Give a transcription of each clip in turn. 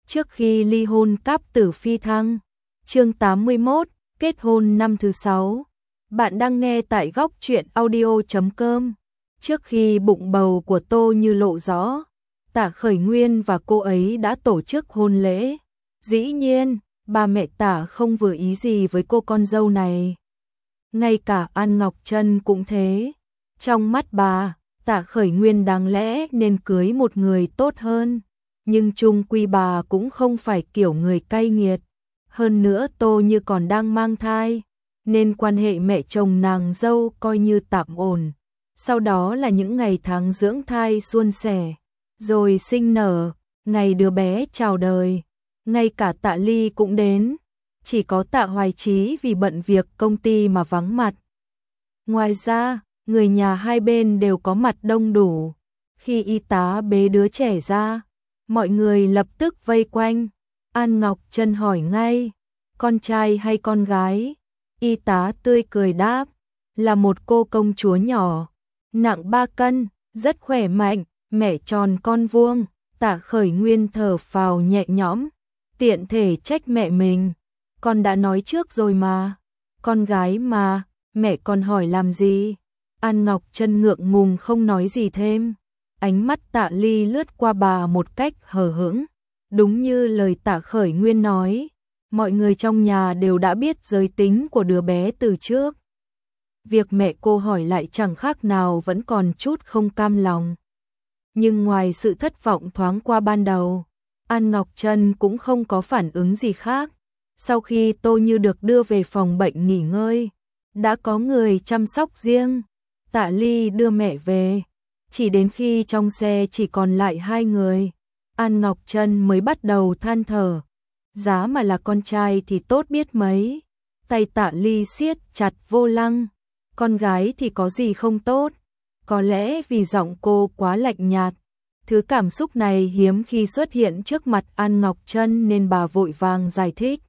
Trước khi ly hôn cáp tử phi thăng. Chương 81, kết hôn năm thứ 6. Bạn đang nghe tại góc truyện audio.com. Trước khi bụng bầu của Tô Như lộ rõ, Tạ Khởi Nguyên và cô ấy đã tổ chức hôn lễ. Dĩ nhiên, ba mẹ Tạ không vừa ý gì với cô con dâu này. Ngay cả An Ngọc Trân cũng thế. Trong mắt bà, Tạ Khởi Nguyên đáng lẽ nên cưới một người tốt hơn. Nhưng chung quy bà cũng không phải kiểu người cay nghiệt. Hơn nữa Tô Như còn đang mang thai, nên quan hệ mẹ chồng nàng dâu coi như tạm ổn. Sau đó là những ngày tháng dưỡng thai suôn sẻ, rồi sinh nở, ngày đứa bé chào đời. Ngay cả Tạ Ly cũng đến, chỉ có Tạ Hoài Chí vì bận việc công ty mà vắng mặt. Ngoài ra, người nhà hai bên đều có mặt đông đủ. Khi y tá bế đứa trẻ ra, mọi người lập tức vây quanh. An Ngọc Trân hỏi ngay, con trai hay con gái? Y tá tươi cười đáp, là một cô công chúa nhỏ, nặng 3 cân, rất khỏe mạnh, mẹ tròn con vuông. Tạ Khởi Nguyên thở phào nhẹ nhõm, tiện thể trách mẹ mình. Con đã nói trước rồi mà, con gái mà, mẹ còn hỏi làm gì? An Ngọc Trân ngượng ngùng không nói gì thêm. Ánh mắt Tạ Ly lướt qua bà một cách hờ hững. Đúng như lời Tạ Khởi Nguyên nói, mọi người trong nhà đều đã biết giới tính của đứa bé từ trước. Việc mẹ cô hỏi lại chẳng khác nào vẫn còn chút không cam lòng. Nhưng ngoài sự thất vọng thoáng qua ban đầu, An Ngọc Trân cũng không có phản ứng gì khác. Sau khi Tô Như được đưa về phòng bệnh nghỉ ngơi, đã có người chăm sóc riêng. Tạ Ly đưa mẹ về, chỉ đến khi trong xe chỉ còn lại hai người, An Ngọc Trân mới bắt đầu than thở. Giá mà là con trai thì tốt biết mấy. Tay Tạ Ly siết chặt vô lăng. Con gái thì có gì không tốt. Có lẽ vì giọng cô quá lạnh nhạt, thứ cảm xúc này hiếm khi xuất hiện trước mặt An Ngọc Trân nên bà vội vàng giải thích.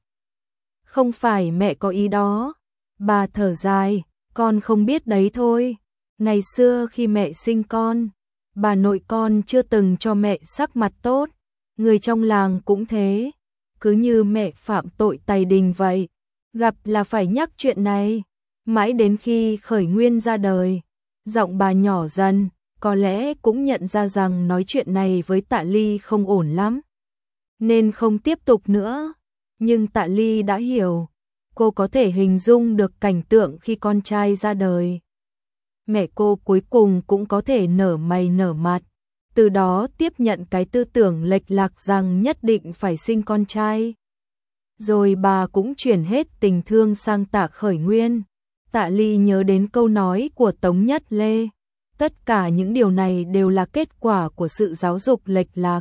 Không phải mẹ có ý đó. Bà thở dài, con không biết đấy thôi. Ngày xưa khi mẹ sinh con, bà nội con chưa từng cho mẹ sắc mặt tốt. Người trong làng cũng thế, cứ như mẹ phạm tội tày đình vậy, gặp là phải nhắc chuyện này. Mãi đến khi Khởi Nguyên ra đời, giọng bà nhỏ dần, có lẽ cũng nhận ra rằng nói chuyện này với Tạ Ly không ổn lắm, nên không tiếp tục nữa. Nhưng Tạ Ly đã hiểu, cô có thể hình dung được cảnh tượng khi con trai ra đời. Mẹ cô cuối cùng cũng có thể nở mày nở mặt, từ đó tiếp nhận cái tư tưởng lệch lạc rằng nhất định phải sinh con trai. Rồi bà cũng chuyển hết tình thương sang Tạ Khởi Nguyên. Tạ Ly nhớ đến câu nói của Tống Nhất Lê, tất cả những điều này đều là kết quả của sự giáo dục lệch lạc.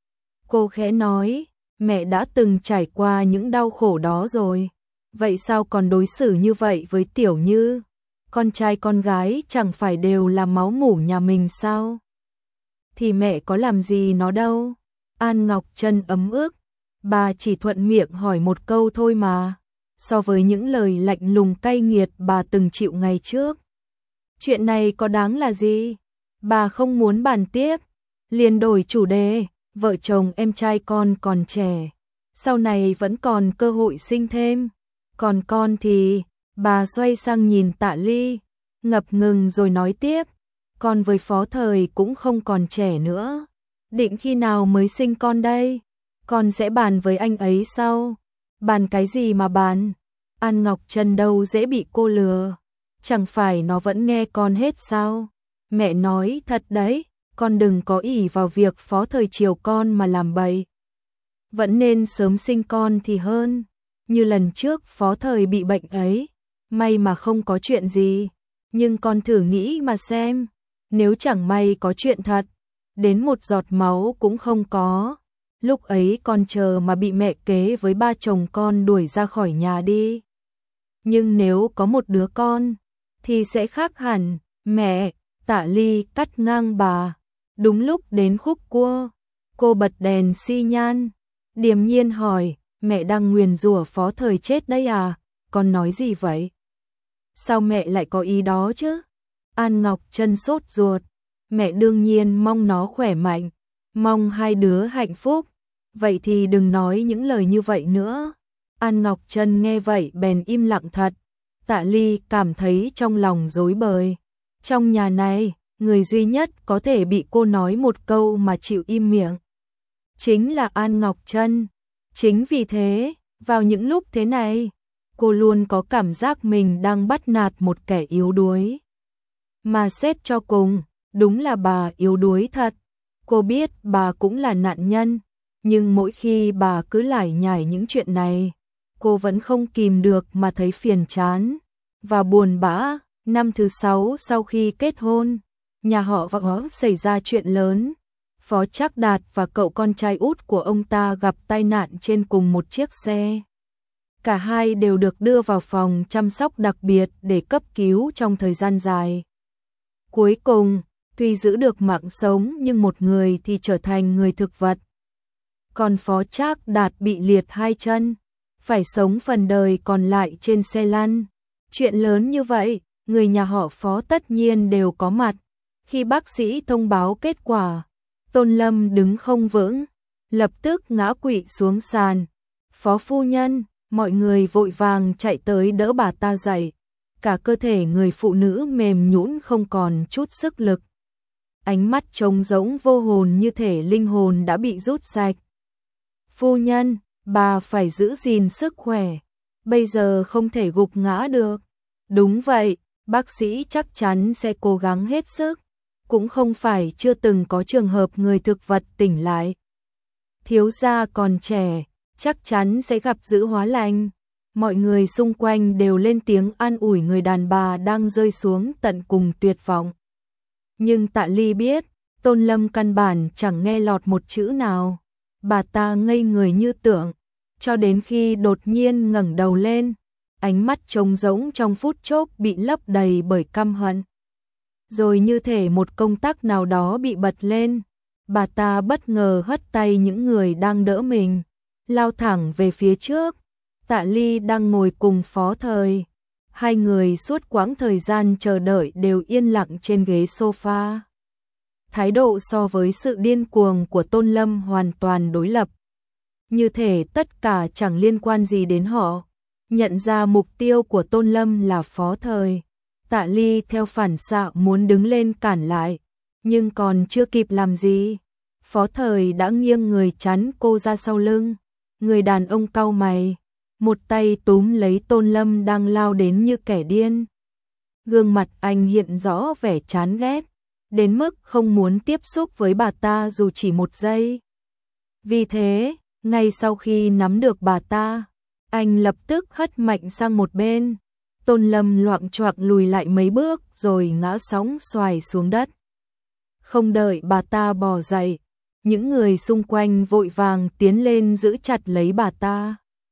Cô khẽ nói, mẹ đã từng trải qua những đau khổ đó rồi, vậy sao còn đối xử như vậy với Tiểu Như? Con trai con gái chẳng phải đều là máu mủ nhà mình sao? Thì mẹ có làm gì nó đâu. An Ngọc Trân ấm ức, bà chỉ thuận miệng hỏi một câu thôi mà. So với những lời lạnh lùng cay nghiệt bà từng chịu ngày trước, chuyện này có đáng là gì? Bà không muốn bàn tiếp, liền đổi chủ đề. Vợ chồng em trai con còn trẻ, sau này vẫn còn cơ hội sinh thêm. Còn con thì, bà xoay sang nhìn Tạ Ly, ngập ngừng rồi nói tiếp, con với Phó Thời cũng không còn trẻ nữa. Định khi nào mới sinh con đây? Con sẽ bàn với anh ấy sau. Bàn cái gì mà bàn? An Ngọc Trân đâu dễ bị cô lừa. Chẳng phải nó vẫn nghe con hết sao? Mẹ nói thật đấy, con đừng có ỷ vào việc Phó Thời chiều con mà làm bậy. Vẫn nên sớm sinh con thì hơn. Như lần trước Phó Thời bị bệnh ấy, may mà không có chuyện gì. Nhưng con thử nghĩ mà xem, nếu chẳng may có chuyện thật, đến một giọt máu cũng không có, lúc ấy con chờ mà bị mẹ kế với ba chồng con đuổi ra khỏi nhà đi. Nhưng nếu có một đứa con, thì sẽ khác hẳn. Mẹ, Tạ Ly cắt ngang bà. Đúng lúc đến khúc cua, cô bật đèn xi nhan, điềm nhiên hỏi, mẹ đang nguyền rủa Phó Thời chết đấy à? Con nói gì vậy? Sao mẹ lại có ý đó chứ? An Ngọc Trân sốt ruột. Mẹ đương nhiên mong nó khỏe mạnh, mong hai đứa hạnh phúc. vậy thì đừng nói những lời như vậy nữa. An Ngọc Trân nghe vậy bèn im lặng thật. Tạ Ly cảm thấy trong lòng rối bời. Trong nhà này, người duy nhất có thể bị cô nói một câu mà chịu im miệng chính là An Ngọc Trân. Chính vì thế, vào những lúc thế này, cô luôn có cảm giác mình đang bắt nạt một kẻ yếu đuối. Mà xét cho cùng, đúng là bà yếu đuối thật. Cô biết bà cũng là nạn nhân, nhưng mỗi khi bà cứ lải nhải những chuyện này, cô vẫn không kìm được mà thấy phiền chán và buồn bã. Năm thứ 6 sau khi kết hôn, nhà họ Võ xảy ra chuyện lớn. Phó Trác Đạt và cậu con trai út của ông ta gặp tai nạn trên cùng một chiếc xe. Cả hai đều được đưa vào phòng chăm sóc đặc biệt để cấp cứu trong thời gian dài. Cuối cùng, tuy giữ được mạng sống nhưng một người thì trở thành người thực vật. Còn Phó Trác Đạt bị liệt 2 chân, phải sống phần đời còn lại trên xe lăn. Chuyện lớn như vậy, người nhà họ Phó tất nhiên đều có mặt. Khi bác sĩ thông báo kết quả, Tôn Lâm đứng không vững, lập tức ngã quỵ xuống sàn. Phó phu nhân, mọi người vội vàng chạy tới đỡ bà ta dậy. Cả cơ thể người phụ nữ mềm nhũn không còn chút sức lực. Ánh mắt trống rỗng vô hồn như thể linh hồn đã bị rút sạch. Phu nhân, bà phải giữ gìn sức khỏe. Bây giờ không thể gục ngã được. Đúng vậy, bác sĩ chắc chắn sẽ cố gắng hết sức. Cũng không phải chưa từng có trường hợp người thực vật tỉnh lại. Thiếu gia còn trẻ, chắc chắn sẽ gặp dữ hóa lành. Mọi người xung quanh đều lên tiếng an ủi người đàn bà đang rơi xuống tận cùng tuyệt vọng. Nhưng Tạ Ly biết, Tôn Lâm căn bản chẳng nghe lọt một chữ nào. Bà ta ngây người như tưởng, cho đến khi đột nhiên ngẩng đầu lên, ánh mắt trống rỗng trong phút chốc bị lấp đầy bởi căm hận. Rồi như thể một công tắc nào đó bị bật lên, bà ta bất ngờ hất tay những người đang đỡ mình, lao thẳng về phía trước. Tạ Ly đang ngồi cùng Phó Thời. Hai người suốt quãng thời gian chờ đợi đều yên lặng trên ghế sofa. Thái độ so với sự điên cuồng của Tôn Lâm hoàn toàn đối lập. Như thể tất cả chẳng liên quan gì đến họ. Nhận ra mục tiêu của Tôn Lâm là Phó Thời, Tạ Ly theo phản xạ muốn đứng lên cản lại, nhưng còn chưa kịp làm gì, Phó Thời đã nghiêng người chắn cô ra sau lưng. Người đàn ông cau mày, một tay túm lấy Tôn Lâm đang lao đến như kẻ điên. Gương mặt anh hiện rõ vẻ chán ghét, đến mức không muốn tiếp xúc với bà ta dù chỉ một giây. Vì thế, ngay sau khi nắm được bà ta, anh lập tức hất mạnh sang một bên. Tôn Lâm loạng choạng lùi lại mấy bước rồi ngã sóng xoài xuống đất. Không đợi bà ta bò dậy, những người xung quanh vội vàng tiến lên giữ chặt lấy bà ta.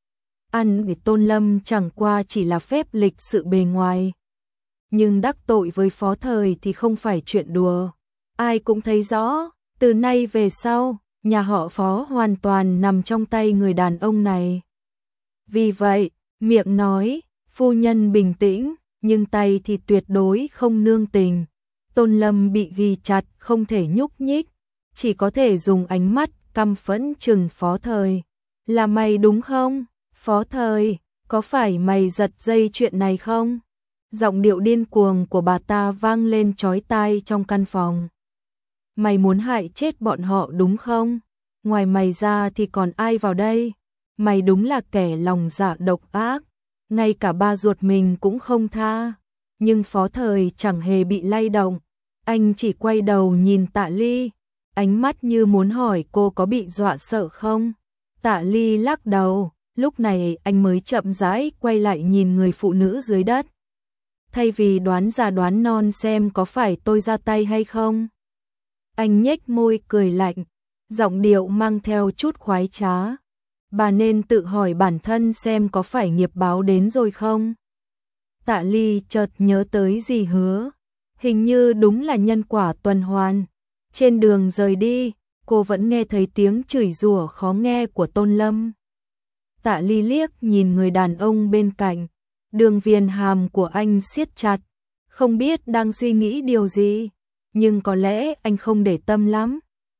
Ăn để Tôn Lâm chẳng qua chỉ là phép lịch sự bề ngoài. Nhưng đắc tội với Phó Thời thì không phải chuyện đùa. Ai cũng thấy rõ, từ nay về sau, nhà họ Phó hoàn toàn nằm trong tay người đàn ông này. Vì vậy, miệng nói, phu nhân bình tĩnh, nhưng tay thì tuyệt đối không nương tình. Tôn Lâm bị ghi chặt không thể nhúc nhích, chỉ có thể dùng ánh mắt căm phẫn trừng Phó Thời. Là mày đúng không? Phó Thời, có phải mày giật dây chuyện này không? Giọng điệu điên cuồng của bà ta vang lên chói tai trong căn phòng. Mày muốn hại chết bọn họ đúng không? Ngoài mày ra thì còn ai vào đây? Mày đúng là kẻ lòng dạ độc ác, ngay cả ba ruột mình cũng không tha. Nhưng Phó Thời chẳng hề bị lay động, anh chỉ quay đầu nhìn Tạ Ly, ánh mắt như muốn hỏi cô có bị dọa sợ không. Tạ Ly lắc đầu, lúc này anh mới chậm rãi quay lại nhìn người phụ nữ dưới đất. Thay vì đoán già đoán non xem có phải tôi ra tay hay không, anh nhếch môi cười lạnh, giọng điệu mang theo chút khoái trá. Bà nên tự hỏi bản thân xem có phải nghiệp báo đến rồi không. Tạ Ly chợt nhớ tới gì hứa, hình như đúng là nhân quả tuần hoàn. Trên đường rời đi, cô vẫn nghe thấy tiếng chửi rủa khó nghe của Tôn Lâm. Tạ Ly liếc nhìn người đàn ông bên cạnh, đường viền hàm của anh siết chặt, không biết đang suy nghĩ điều gì, nhưng có lẽ anh không để tâm lắm.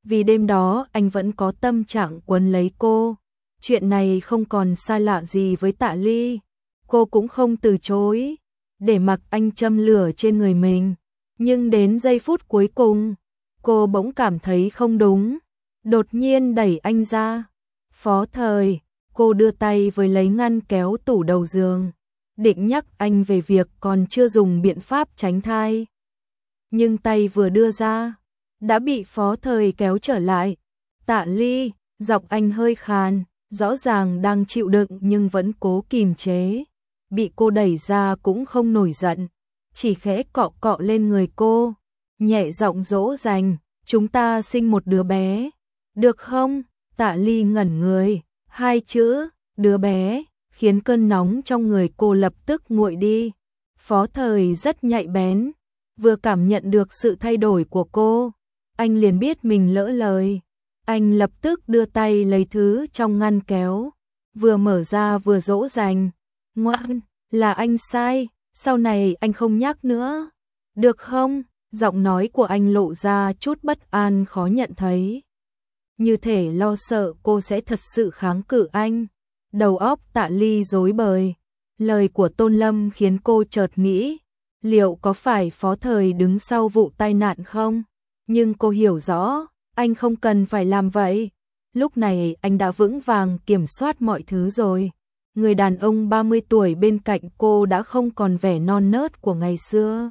vì đêm đó anh vẫn có tâm trạng quấn lấy cô. Chuyện này không còn xa lạ gì với Tạ Ly. Cô cũng không từ chối, để mặc anh châm lửa trên người mình. Nhưng đến giây phút cuối cùng, cô bỗng cảm thấy không đúng. Đột nhiên đẩy anh ra. Phó Thời, cô đưa tay với lấy ngăn kéo tủ đầu giường, định nhắc anh về việc còn chưa dùng biện pháp tránh thai. Nhưng tay vừa đưa ra, đã bị Phó Thời kéo trở lại. Tạ Ly, giọng anh hơi khàn, rõ ràng đang chịu đựng nhưng vẫn cố kìm chế. Bị cô đẩy ra cũng không nổi giận, chỉ khẽ cọ cọ lên người cô, nhẹ giọng dỗ dành, chúng ta sinh một đứa bé, được không? Tạ Ly ngẩn người, hai chữ, đứa bé, khiến cơn nóng trong người cô lập tức nguội đi. Phó Thời rất nhạy bén, vừa cảm nhận được sự thay đổi của cô, anh liền biết mình lỡ lời. Anh lập tức đưa tay lấy thứ trong ngăn kéo, vừa mở ra vừa dỗ dành, ngoan, là anh sai, sau này anh không nhắc nữa, được không? Giọng nói của anh lộ ra chút bất an khó nhận thấy, như thể lo sợ cô sẽ thật sự kháng cự anh. Đầu óc Tạ Ly rối bời, lời của Tôn Lâm khiến cô chợt nghĩ, liệu có phải Phó Thời đứng sau vụ tai nạn không? Nhưng cô hiểu rõ, anh không cần phải làm vậy. Lúc này anh đã vững vàng kiểm soát mọi thứ rồi. Người đàn ông 30 tuổi bên cạnh cô đã không còn vẻ non nớt của ngày xưa.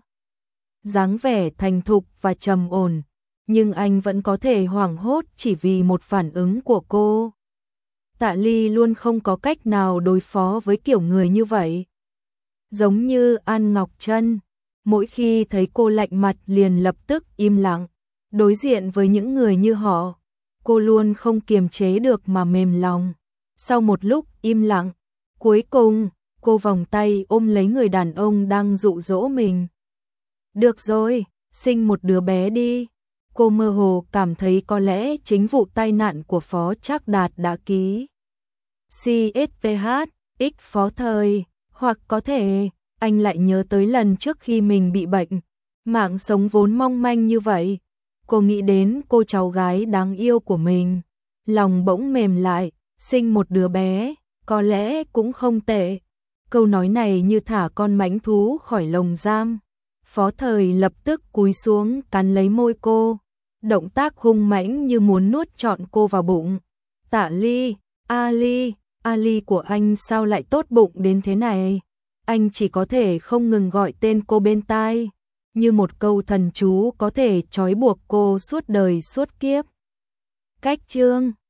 Dáng vẻ thành thục và trầm ổn, nhưng anh vẫn có thể hoảng hốt chỉ vì một phản ứng của cô. Tạ Ly luôn không có cách nào đối phó với kiểu người như vậy. Giống như An Ngọc Trân, mỗi khi thấy cô lạnh mặt liền lập tức im lặng. Đối diện với những người như họ, cô luôn không kiềm chế được mà mềm lòng. Sau một lúc im lặng, cuối cùng, cô vòng tay ôm lấy người đàn ông đang dụ dỗ mình. Được rồi, sinh một đứa bé đi. Cô mơ hồ cảm thấy có lẽ chính vụ tai nạn của Phó Trác Đạt đã ký CSVH, X Phó Thời, hoặc có thể anh lại nhớ tới lần trước khi mình bị bệnh, mạng sống vốn mong manh như vậy. Cô nghĩ đến cô cháu gái đáng yêu của mình, lòng bỗng mềm lại, sinh một đứa bé, có lẽ cũng không tệ. Câu nói này như thả con mãnh thú khỏi lồng giam. Phó Thời lập tức cúi xuống cắn lấy môi cô, động tác hung mãnh như muốn nuốt trọn cô vào bụng. Tạ Ly, Ali của anh sao lại tốt bụng đến thế này? Anh chỉ có thể không ngừng gọi tên cô bên tai, như một câu thần chú có thể trói buộc cô suốt đời suốt kiếp. Cách chương